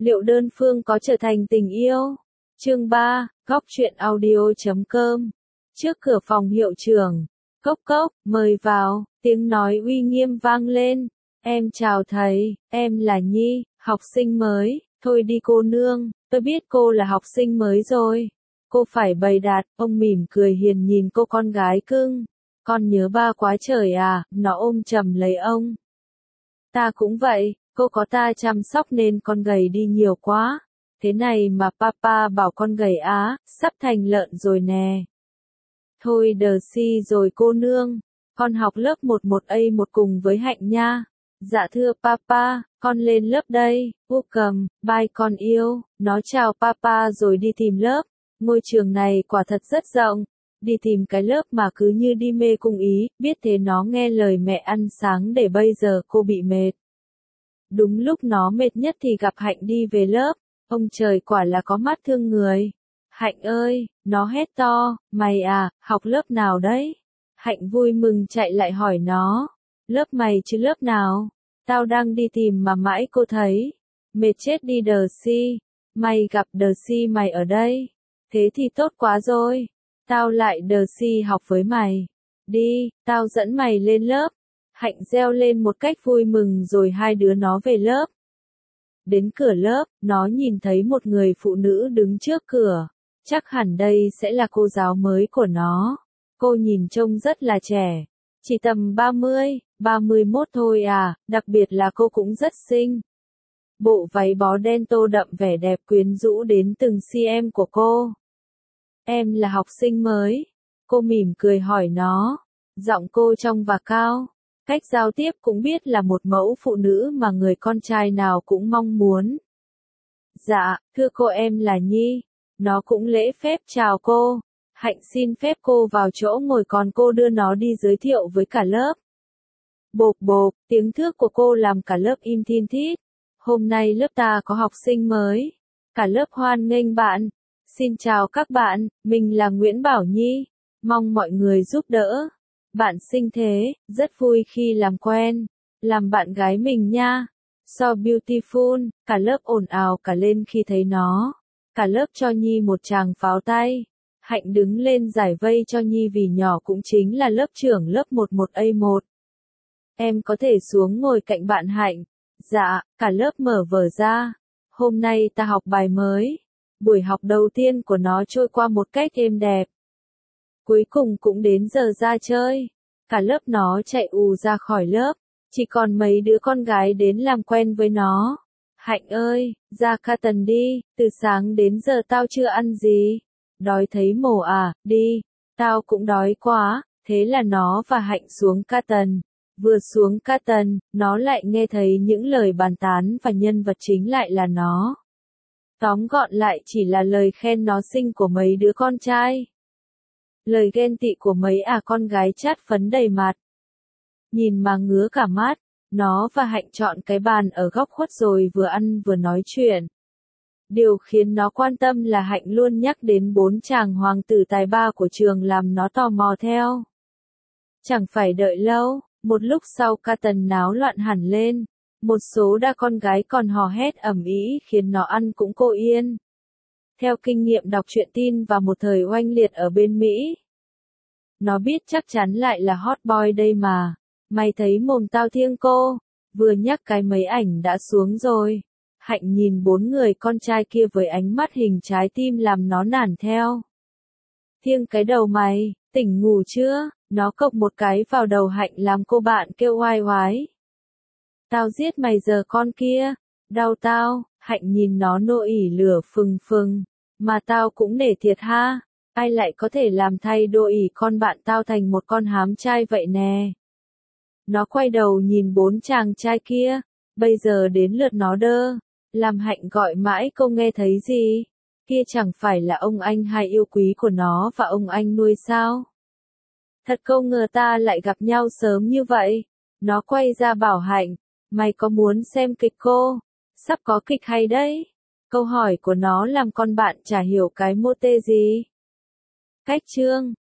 Liệu đơn phương có trở thành tình yêu? Chương 3, Góc truyện audio.com. Trước cửa phòng hiệu trưởng. Cốc cốc, mời vào, tiếng nói uy nghiêm vang lên. Em chào thầy, em là Nhi, học sinh mới. Thôi đi cô nương, tôi biết cô là học sinh mới rồi. Cô phải bày đạt, ông mỉm cười hiền nhìn cô con gái cưng. Con nhớ ba quá trời à, nó ôm chầm lấy ông. Ta cũng vậy, cô có ta chăm sóc nên con gầy đi nhiều quá. Thế này mà papa bảo con gầy á, sắp thành lợn rồi nè. Thôi đờ si rồi cô nương, con học lớp 11A1 cùng với Hạnh nha. Dạ thưa papa, con lên lớp đây, welcome, bye con yêu. Nó chào papa rồi đi tìm lớp. Ngôi trường này quả thật rất rộng. Đi tìm cái lớp mà cứ như đi mê cung ý, biết thế nó nghe lời mẹ ăn sáng để bây giờ cô bị mệt. Đúng lúc nó mệt nhất thì gặp Hạnh đi về lớp. Ông trời quả là có mắt thương người. Hạnh ơi, nó hét to, mày à, học lớp nào đấy? Hạnh vui mừng chạy lại hỏi nó. Lớp mày chứ lớp nào? Tao đang đi tìm mà mãi cô thấy. Mệt chết đi đờ si. Mày gặp đờ si mày ở đây. Thế thì tốt quá rồi. Tao lại đờ si học với mày. Đi, tao dẫn mày lên lớp. Hạnh reo lên một cách vui mừng rồi hai đứa nó về lớp. Đến cửa lớp, nó nhìn thấy một người phụ nữ đứng trước cửa. Chắc hẳn đây sẽ là cô giáo mới của nó. Cô nhìn trông rất là trẻ. Chỉ tầm 30, 31 thôi à, đặc biệt là cô cũng rất xinh. Bộ váy bó đen tô đậm vẻ đẹp quyến rũ đến từng cm của cô. Em là học sinh mới. Cô mỉm cười hỏi nó. Giọng cô trong và cao. Cách giao tiếp cũng biết là một mẫu phụ nữ mà người con trai nào cũng mong muốn. Dạ, thưa cô em là Nhi. Nó cũng lễ phép chào cô. Hạnh xin phép cô vào chỗ ngồi còn cô đưa nó đi giới thiệu với cả lớp. Bộp bộp, tiếng thước của cô làm cả lớp im thin thít. Hôm nay lớp ta có học sinh mới. Cả lớp hoan nghênh bạn. Xin chào các bạn, mình là Nguyễn Bảo Nhi. Mong mọi người giúp đỡ. Bạn xinh thế, rất vui khi làm quen. Làm bạn gái mình nha. So beautiful, cả lớp ồn ào cả lên khi thấy nó. Cả lớp cho Nhi một tràng pháo tay. Hạnh đứng lên giải vây cho Nhi vì nhỏ cũng chính là lớp trưởng lớp 11A1. Em có thể xuống ngồi cạnh bạn Hạnh. Dạ, cả lớp mở vở ra. Hôm nay ta học bài mới. Buổi học đầu tiên của nó trôi qua một cách êm đẹp. Cuối cùng cũng đến giờ ra chơi. Cả lớp nó chạy ù ra khỏi lớp. Chỉ còn mấy đứa con gái đến làm quen với nó. Hạnh ơi, ra Carton đi, từ sáng đến giờ tao chưa ăn gì. Đói thấy mồ à, đi. Tao cũng đói quá, thế là nó và Hạnh xuống Carton. Vừa xuống Carton, nó lại nghe thấy những lời bàn tán và nhân vật chính lại là nó. Tóm gọn lại chỉ là lời khen nó xinh của mấy đứa con trai. Lời ghen tị của mấy con gái chát phấn đầy mặt. Nhìn mà ngứa cả mắt, nó và Hạnh chọn cái bàn ở góc khuất rồi vừa ăn vừa nói chuyện. Điều khiến nó quan tâm là Hạnh luôn nhắc đến 4 chàng hoàng tử tài ba của trường làm nó tò mò theo. Chẳng phải đợi lâu, một lúc sau Carton náo loạn hẳn lên. Một số đa con gái còn hò hét ầm ĩ khiến nó ăn cũng cô yên. Theo kinh nghiệm đọc truyện tin và một thời oanh liệt ở bên Mỹ. Nó biết chắc chắn lại là hot boy đây mà. Mày thấy mồm tao thiêng cô. Vừa nhắc cái mấy ảnh đã xuống rồi. Hạnh nhìn 4 người con trai kia với ánh mắt hình trái tim làm nó nản theo. Thiêng cái đầu mày, tỉnh ngủ chưa? Nó cộc một cái vào đầu Hạnh làm cô bạn kêu oai oái. Tao giết mày giờ con kia. Đau tao. Hạnh nhìn nó nô ỉ lửa phừng phừng. Mà tao cũng nể thiệt ha. Ai lại có thể làm thay đô ỉ con bạn tao thành một con hám trai vậy nè. Nó quay đầu nhìn 4 chàng trai kia. Bây giờ đến lượt nó đơ. Làm Hạnh gọi mãi không nghe thấy gì. Kia chẳng phải là ông anh hai yêu quý của nó và ông anh nuôi sao? Thật không ngờ ta lại gặp nhau sớm như vậy. Nó quay ra bảo Hạnh. Mày có muốn xem kịch cô? Sắp có kịch hay đấy. Câu hỏi của nó làm con bạn chả hiểu cái mô tê gì. Cách chương